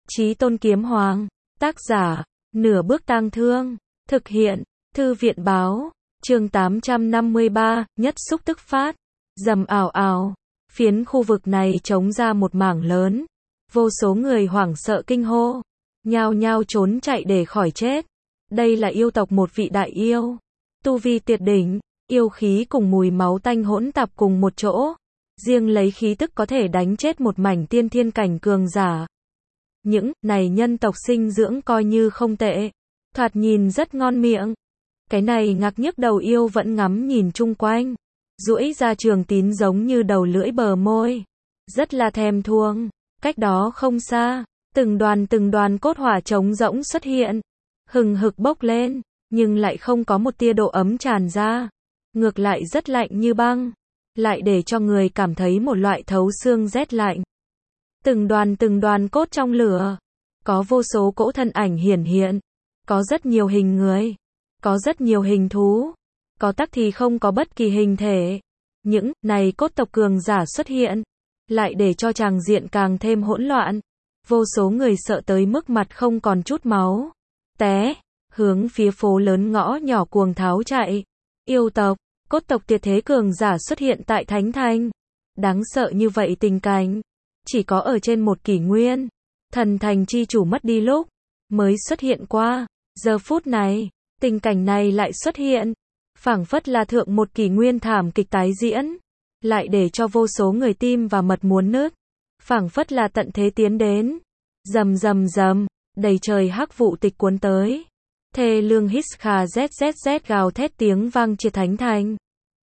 Chí Tôn Kiếm Hoàng. Tác giả, Nửa Bước Tang Thương. Thực hiện, Thư viện Báo. Chương 853, Nhất Xúc Tức Phát. Rầm ào ào. Phiến khu vực này trống ra một mảng lớn. Vô số người hoảng sợ kinh hô. Nhao nhao trốn chạy để khỏi chết. Đây là yêu tộc một vị đại yêu. Tu vi tuyệt đỉnh, yêu khí cùng mùi máu tanh hỗn tạp cùng một chỗ. Riêng lấy khí tức có thể đánh chết một mảnh tiên thiên cảnh cường giả. Những này nhân tộc sinh dưỡng coi như không tệ. Thoạt nhìn rất ngon miệng. Cái này ngạc nhức đầu yêu vẫn ngắm nhìn chung quanh. Duỗi ra trường tín giống như đầu lưỡi bờ môi. Rất là thèm thuồng. Cách đó không xa, từng đoàn cốt hỏa trống rỗng xuất hiện. Hừng hực bốc lên, nhưng lại không có một tia độ ấm tràn ra. Ngược lại rất lạnh như băng. Lại để cho người cảm thấy một loại thấu xương rét lạnh. Từng đoàn cốt trong lửa. Có vô số cỗ thân ảnh hiển hiện. Có rất nhiều hình người. Có rất nhiều hình thú. Có tắc thì không có bất kỳ hình thể. Những này cốt tộc cường giả xuất hiện. Lại để cho tràng diện càng thêm hỗn loạn. Vô số người sợ tới mức mặt không còn chút máu. Té, hướng phía phố lớn ngõ nhỏ cuồng tháo chạy. Yêu tộc, cốt tộc tuyệt thế cường giả xuất hiện tại Thánh Thành. Đáng sợ như vậy tình cảnh. Chỉ có ở trên một kỷ nguyên. Thần thành chi chủ mất đi lúc. Mới xuất hiện qua. Giờ phút này, tình cảnh này lại xuất hiện. Phảng phất là thượng một kỷ nguyên thảm kịch tái diễn. Lại để cho vô số người tim và mật muốn nứt. Phảng phất là tận thế tiến đến. Rầm rầm rầm, đầy trời hắc vụ tịch cuốn tới. Thê lương hít kha zzz gào thét tiếng vang chia Thánh Thành.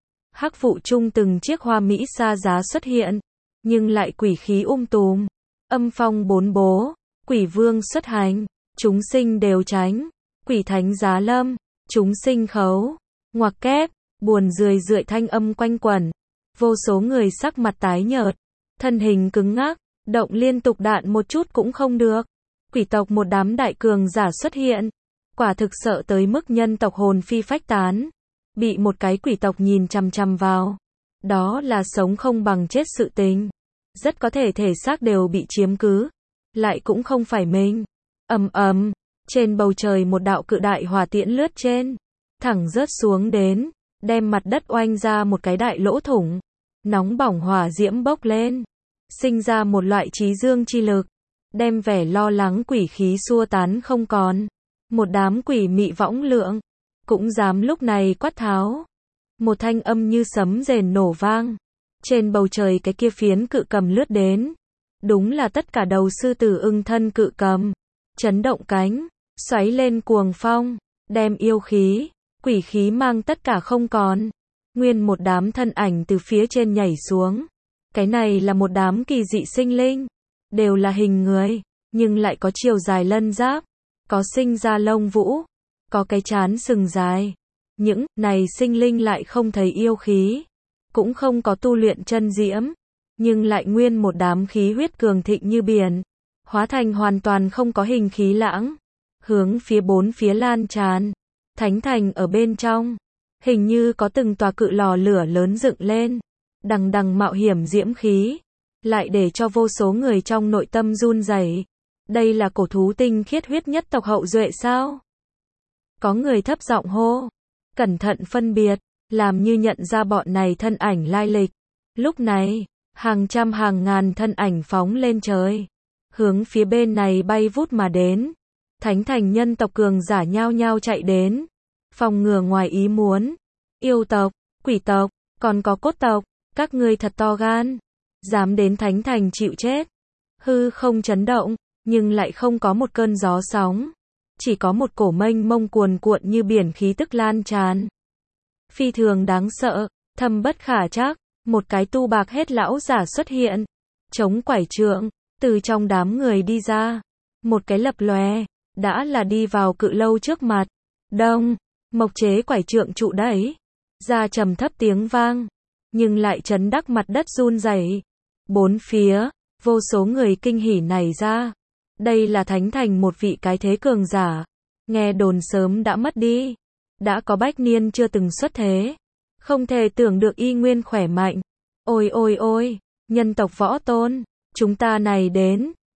Hắc vụ chung từng chiếc hoa mỹ xa giá xuất hiện, nhưng lại quỷ khí tùm. Âm phong bốn bố, quỷ vương xuất hành, chúng sinh đều tránh. Quỷ thánh giá lâm, chúng sinh khấu. Ngoặc kép, buồn rười rượi thanh âm quanh quẩn. Vô số người sắc mặt tái nhợt, thân hình cứng ngắc, động liên tục đạn một chút cũng không được. Quỷ tộc một đám đại cường giả xuất hiện, quả thực sợ tới mức nhân tộc hồn phi phách tán. Bị một cái quỷ tộc nhìn chằm chằm vào, đó là sống không bằng chết sự tình. Rất có thể thể xác đều bị chiếm cứ, lại cũng không phải mình. Ầm ầm, trên bầu trời một đạo cự đại hỏa tiễn lướt trên, thẳng rớt xuống đến, đem mặt đất oanh ra một cái đại lỗ thủng. Nóng bỏng hỏa diễm bốc lên, sinh ra một loại trí dương chi lực, đem vẻ lo lắng quỷ khí xua tán không còn. Một đám quỷ mị võng lượng, cũng dám lúc này quát tháo. Một thanh âm như sấm rền nổ vang. Trên bầu trời cái kia phiến cự cầm lướt đến. Đúng là tất cả đầu sư tử ưng thân cự cầm. Chấn động cánh, xoáy lên cuồng phong, đem yêu khí, quỷ khí mang tất cả không còn. Nguyên một đám thân ảnh từ phía trên nhảy xuống. Cái này là một đám kỳ dị sinh linh. Đều là hình người, nhưng lại có chiều dài lân giáp. Có sinh ra lông vũ. Có cái trán sừng dài. Những này sinh linh lại không thấy yêu khí. Cũng không có tu luyện chân diễm. Nhưng lại nguyên một đám khí huyết cường thịnh như biển. Hóa thành hoàn toàn không có hình khí lãng. Hướng phía bốn phía lan tràn. Thánh Thành ở bên trong. Hình như có từng tòa cự lò lửa lớn dựng lên. Đằng đằng mạo hiểm diễm khí. Lại để cho vô số người trong nội tâm run rẩy. Đây là cổ thú tinh khiết huyết nhất tộc hậu duệ sao? Có người thấp giọng hô. Cẩn thận phân biệt. Làm như nhận ra bọn này thân ảnh lai lịch. Lúc này, hàng trăm hàng ngàn thân ảnh phóng lên trời. Hướng phía bên này bay vút mà đến. Thánh Thành nhân tộc cường giả nhao nhao chạy đến. Phòng ngừa ngoài ý muốn. Yêu tộc, quỷ tộc, còn có cốt tộc. Các ngươi thật to gan. Dám đến Thánh Thành chịu chết. Hư không chấn động, nhưng lại không có một cơn gió sóng. Chỉ có một cổ mênh mông cuồn cuộn như biển khí tức lan tràn. Phi thường đáng sợ, thâm bất khả trắc. Một cái tu bạc hết lão giả xuất hiện. Chống quải trượng, từ trong đám người đi ra. Một cái lập lòe, đã là đi vào cự lâu trước mặt. Đông, mộc chế quải trượng trụ đẩy. Ra trầm thấp tiếng vang. Nhưng lại chấn đắc mặt đất run rẩy. Bốn phía, vô số người kinh hỉ nảy ra. Đây là Thánh Thành một vị cái thế cường giả. Nghe đồn sớm đã mất đi. Đã có bách niên chưa từng xuất thế. Không thể tưởng được y nguyên khỏe mạnh. Ôi ôi ôi, nhân tộc võ tôn. Chúng ta này đến.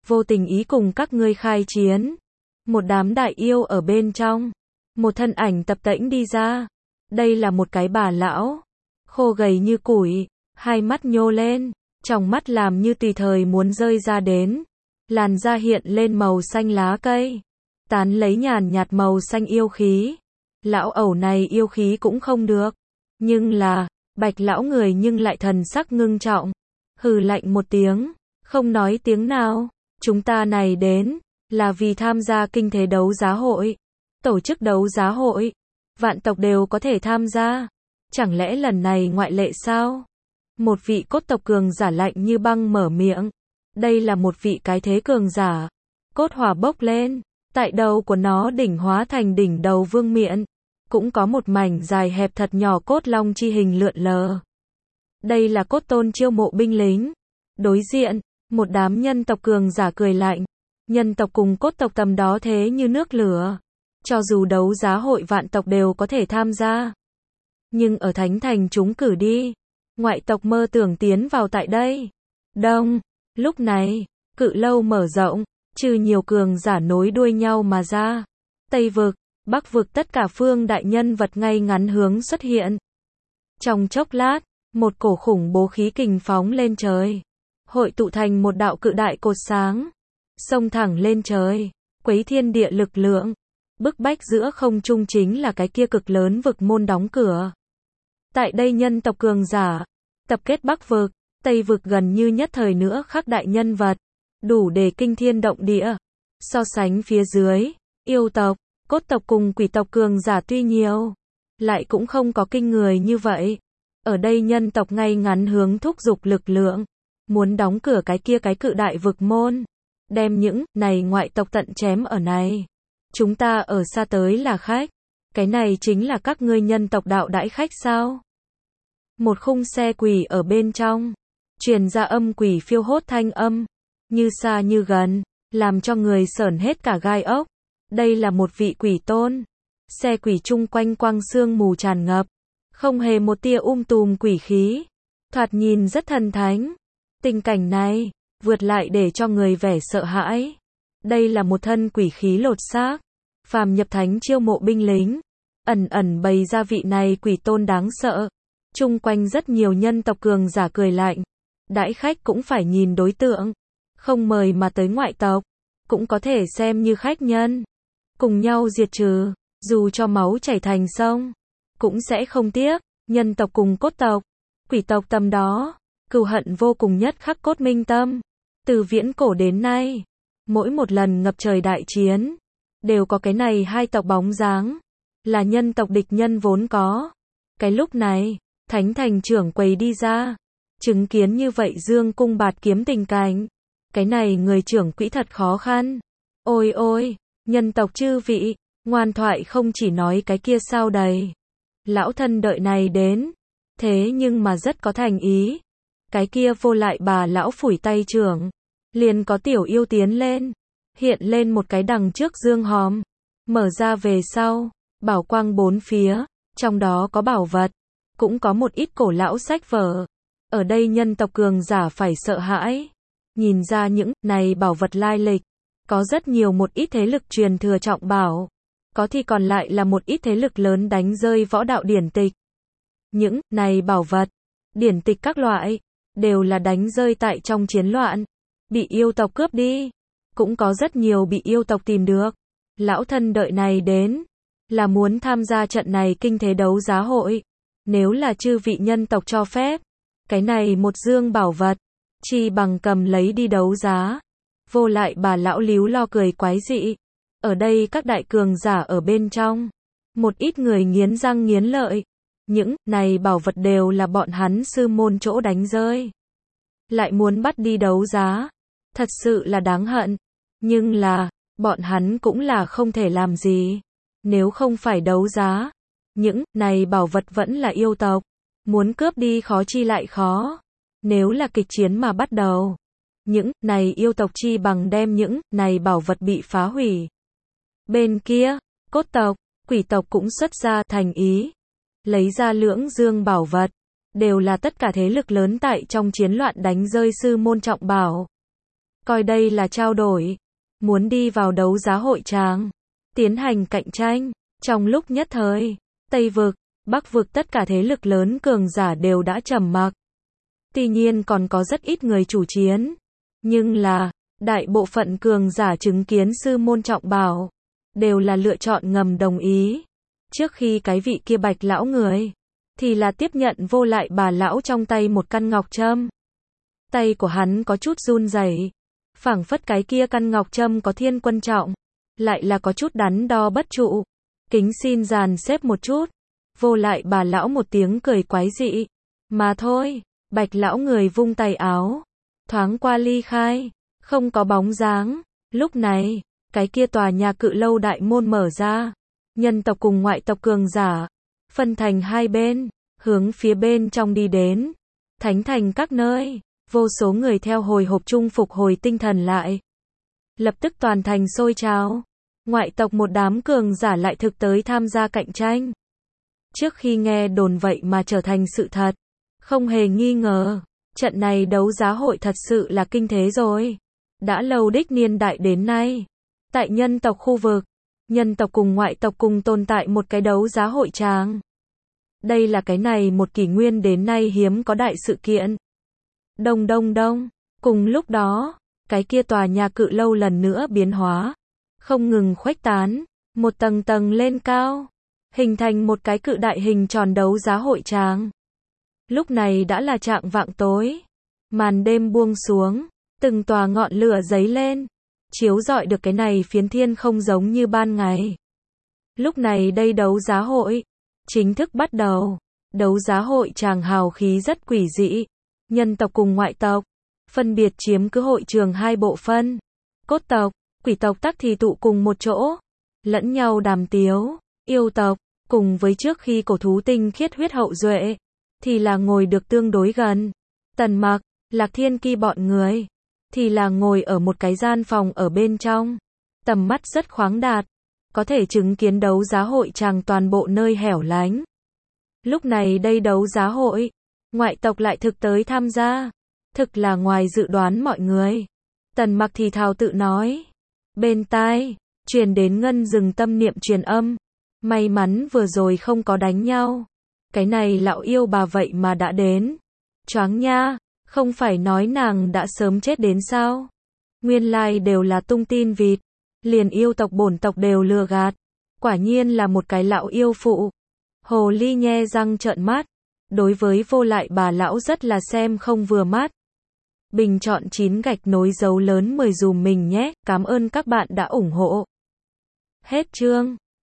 vô tình ý cùng các ngươi khai chiến. Một đám đại yêu ở bên trong. Một thân ảnh tập tễnh đi ra. Đây là một cái bà lão. Khô gầy như củi. Hai mắt nhô lên. Trong mắt làm như tùy thời muốn rơi ra đến. Làn da hiện lên màu xanh lá cây. Tán lấy nhàn nhạt màu xanh yêu khí. Lão ẩu này yêu khí cũng không được. Nhưng là, Bạch lão người nhưng lại thần sắc ngưng trọng. Hừ lạnh một tiếng. Không nói tiếng nào. Chúng ta này đến. Là vì tham gia kinh thế đấu giá hội. Tổ chức đấu giá hội. Vạn tộc đều có thể tham gia. Chẳng lẽ lần này ngoại lệ sao? Một vị cốt tộc cường giả lạnh như băng mở miệng. Đây là một vị cái thế cường giả. Cốt hỏa bốc lên. Tại đầu của nó đỉnh hóa thành đỉnh đầu vương miện. Cũng có một mảnh dài hẹp thật nhỏ cốt long chi hình lượn lờ. Đây là cốt tôn chiêu mộ binh lính. Đối diện, một đám nhân tộc cường giả cười lạnh. Nhân tộc cùng cốt tộc tầm đó thế như nước lửa. Cho dù đấu giá hội vạn tộc đều có thể tham gia. Nhưng ở Thánh Thành chúng cử đi. Ngoại tộc mơ tưởng tiến vào tại đây. Đông, lúc này, cự lâu mở rộng, trừ nhiều cường giả nối đuôi nhau mà ra. Tây vực, Bắc vực tất cả phương đại nhân vật ngay ngắn hướng xuất hiện. Trong chốc lát, một cổ khủng bố khí kình phóng lên trời. Hội tụ thành một đạo cự đại cột sáng. Xông thẳng lên trời, quấy thiên địa lực lượng. Bức bách giữa không trung chính là cái kia cực lớn vực môn đóng cửa. Tại đây nhân tộc cường giả, tập kết Bắc vực, Tây vực gần như nhất thời nữa khắc đại nhân vật. Đủ để kinh thiên động địa. So sánh phía dưới, yêu tộc, cốt tộc cùng quỷ tộc cường giả tuy nhiều, lại cũng không có kinh người như vậy. Ở đây nhân tộc ngay ngắn hướng thúc giục lực lượng. Muốn đóng cửa cái kia cái cự đại vực môn. Đem những này ngoại tộc tận chém ở này. Chúng ta ở xa tới là khách. Cái này chính là các ngươi nhân tộc đạo đãi khách sao? Một khung xe quỷ ở bên trong. Truyền ra âm quỷ phiêu hốt thanh âm. Như xa như gần. Làm cho người sởn hết cả gai ốc. Đây là một vị quỷ tôn. Xe quỷ chung quanh quang sương mù tràn ngập. Không hề một tia tùm quỷ khí. Thoạt nhìn rất thần thánh. Tình cảnh này, vượt lại để cho người vẻ sợ hãi. Đây là một thân quỷ khí lột xác. Phàm nhập thánh chiêu mộ binh lính. Ẩn ẩn bày ra vị này quỷ tôn đáng sợ. Chung quanh rất nhiều nhân tộc cường giả cười lạnh. Đãi khách cũng phải nhìn đối tượng. Không mời mà tới ngoại tộc. Cũng có thể xem như khách nhân. Cùng nhau diệt trừ. Dù cho máu chảy thành sông. Cũng sẽ không tiếc. Nhân tộc cùng cốt tộc. Quỷ tộc tầm đó. Cừu hận vô cùng nhất khắc cốt minh tâm. Từ viễn cổ đến nay. Mỗi một lần ngập trời đại chiến. Đều có cái này hai tộc bóng dáng. Là nhân tộc địch nhân vốn có. Cái lúc này. Thánh thành trưởng quầy đi ra. Chứng kiến như vậy dương cung bạt kiếm tình cảnh. Cái này người trưởng quỹ thật khó khăn. Ôi ôi. Nhân tộc chư vị. Ngoan thoại không chỉ nói cái kia sao đầy. Lão thân đợi này đến. Thế nhưng mà rất có thành ý. Cái kia vô lại bà lão phủi tay trưởng. Liền có tiểu yêu tiến lên. Hiện lên một cái đằng trước dương hòm. Mở ra về sau. Bảo quang bốn phía. Trong đó có bảo vật. Cũng có một ít cổ lão sách vở. Ở đây nhân tộc cường giả phải sợ hãi. Nhìn ra những này bảo vật lai lịch. Có rất nhiều một ít thế lực truyền thừa trọng bảo. Có thì còn lại là một ít thế lực lớn đánh rơi võ đạo điển tịch. Những này bảo vật, điển tịch các loại, đều là đánh rơi tại trong chiến loạn. Bị yêu tộc cướp đi. Cũng có rất nhiều bị yêu tộc tìm được. Lão thân đợi này đến. Là muốn tham gia trận này kinh thế đấu giá hội. Nếu là chư vị nhân tộc cho phép. Cái này một dương bảo vật. Chi bằng cầm lấy đi đấu giá. Vô lại bà lão líu lo cười quái dị. Ở đây các đại cường giả ở bên trong. Một ít người nghiến răng nghiến lợi. Những này bảo vật đều là bọn hắn sư môn chỗ đánh rơi. Lại muốn bắt đi đấu giá. Thật sự là đáng hận. Nhưng là, bọn hắn cũng là không thể làm gì. Nếu không phải đấu giá. Những này bảo vật vẫn là yêu tộc. Muốn cướp đi khó chi lại khó. Nếu là kịch chiến mà bắt đầu. Những này yêu tộc chi bằng đem những này bảo vật bị phá hủy. Bên kia, cốt tộc, quỷ tộc cũng xuất ra thành ý. Lấy ra lưỡng dương bảo vật. Đều là tất cả thế lực lớn tại trong chiến loạn đánh rơi sư môn trọng bảo. coi đây là trao đổi, muốn đi vào đấu giá hội tràng, tiến hành cạnh tranh. Trong lúc nhất thời, Tây vực, Bắc vực tất cả thế lực lớn cường giả đều đã trầm mặc. Tuy nhiên còn có rất ít người chủ chiến, nhưng là, đại bộ phận cường giả chứng kiến sư môn trọng bảo, đều là lựa chọn ngầm đồng ý. Trước khi cái vị kia Bạch lão người, thì là tiếp nhận Vô Lại Bà lão trong tay một căn ngọc trâm. Tay của hắn có chút run rẩy, phảng phất cái kia căn ngọc trâm có thiên quân trọng, lại là có chút đắn đo bất trụ. Kính xin dàn xếp một chút. Vô Lại Bà lão một tiếng cười quái dị. Mà thôi, Bạch lão người vung tay áo, thoáng qua ly khai, không có bóng dáng. Lúc này, cái kia tòa nhà cự lâu đại môn mở ra, nhân tộc cùng ngoại tộc cường giả, phân thành hai bên, hướng phía bên trong đi đến. Thánh thành các nơi, vô số người theo hồi hộp chung phục hồi tinh thần lại. Lập tức toàn thành sôi trào. Ngoại tộc một đám cường giả lại thực tới tham gia cạnh tranh. Trước khi nghe đồn vậy mà trở thành sự thật, không hề nghi ngờ, trận này đấu giá hội thật sự là kinh thế rồi. Đã lâu đích niên đại đến nay, tại nhân tộc khu vực, nhân tộc cùng ngoại tộc cùng tồn tại một cái đấu giá hội tràng. Đây là cái này một kỷ nguyên đến nay hiếm có đại sự kiện. Đông đông đông, cùng lúc đó, cái kia tòa nhà cự lâu lần nữa biến hóa, không ngừng khuếch tán, một tầng tầng lên cao, hình thành một cái cự đại hình tròn đấu giá hội tràng. Lúc này đã là chạng vạng tối, màn đêm buông xuống, từng tòa ngọn lửa giấy lên, chiếu rọi được cái này phiến thiên không giống như ban ngày. Lúc này đây đấu giá hội chính thức bắt đầu. Đấu giá hội tràng hào khí rất quỷ dị, nhân tộc cùng ngoại tộc phân biệt chiếm cứ hội trường hai bộ phân. Cốt tộc, quỷ tộc tắc thì tụ cùng một chỗ, lẫn nhau đàm tiếu. Yêu tộc, cùng với trước khi cổ thú tinh khiết huyết hậu duệ, thì là ngồi được tương đối gần. Tần Mặc, Lạc Thiên Ki bọn người, thì là ngồi ở một cái gian phòng ở bên trong. Tầm mắt rất khoáng đạt, có thể chứng kiến đấu giá hội tràng toàn bộ nơi hẻo lánh. Lúc này đây đấu giá hội, ngoại tộc lại thực tới tham gia, thực là ngoài dự đoán mọi người. Tần Mặc thì thào tự nói, bên tai truyền đến ngân dừng tâm niệm truyền âm, may mắn vừa rồi không có đánh nhau. Cái này lão yêu bà vậy mà đã đến. Choáng nha, không phải nói nàng đã sớm chết đến sao? Nguyên lai đều là tung tin vịt, liền yêu tộc bổn tộc đều lừa gạt. Quả nhiên là một cái lão yêu phụ. Hồ ly nhe răng trợn mắt, đối với Vô Lại Bà lão rất là xem không vừa mắt. Bình chọn 9 gạch nối dấu lớn 10 dùm mình nhé, cảm ơn các bạn đã ủng hộ. Hết chương.